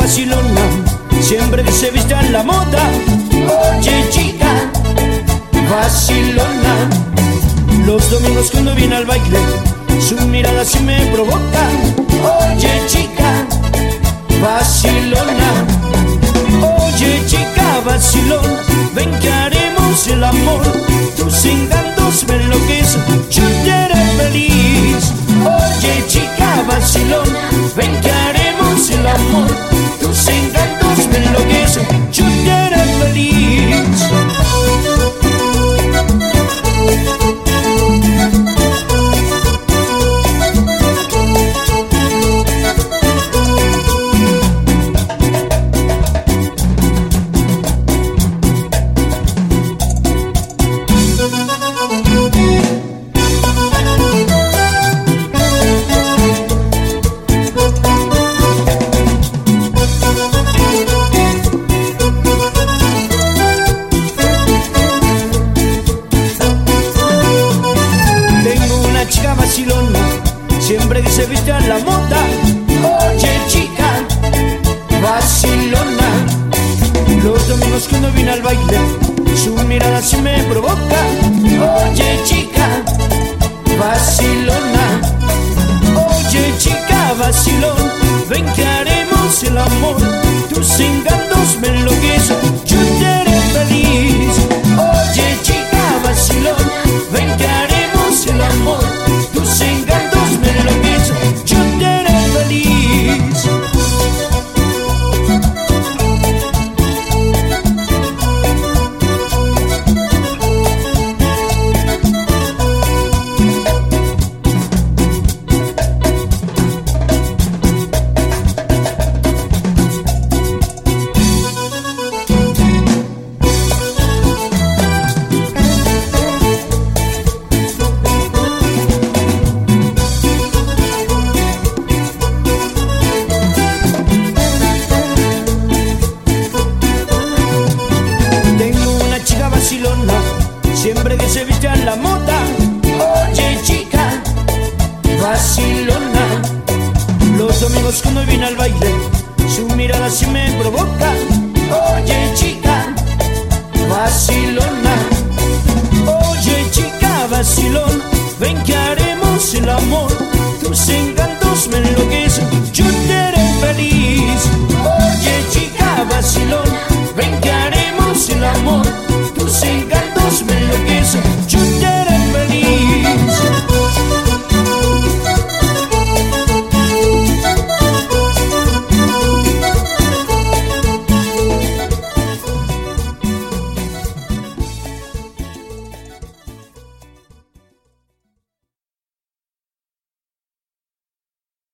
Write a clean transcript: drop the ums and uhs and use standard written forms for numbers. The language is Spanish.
vacilona, siempre que se viste a la moda. Oye chica, vacilona, los domingos cuando viene al baile, su mirada sí me provoca. Oye chica, vacilona, oye chica, vacilona, ven que haremos el amor. Tus encantos me enloquecen, yo te haré feliz. Oye chica, vacilona, ven que haremos el amor. Tus encantos me enloquecen, yo te haré feliz. Siempre que se viste a la moda. Oye chica, vacilona, los domingos cuando viene al baile, su mirada sí me provoca. Oye chica, vacilona, oye chica, vacilona, ven que haremos el amor. Tus encantos me enloquecen, yo te haré feliz. Oye chica, vacilona, ven que haremos el amor. Tus encantos me enloquecen, yo te haré feliz. Siempre que se viste a la moda. Oye chica, vacilona, los domingos cuando viene al baile, su mirada sí me provoca. Oye chica, vacilona, oye chica, vacilona, ven que haremos el amor. Tus encantos me enloquecen, yo te haré feliz. Oye chica, vacilona, ven que haremos el amor.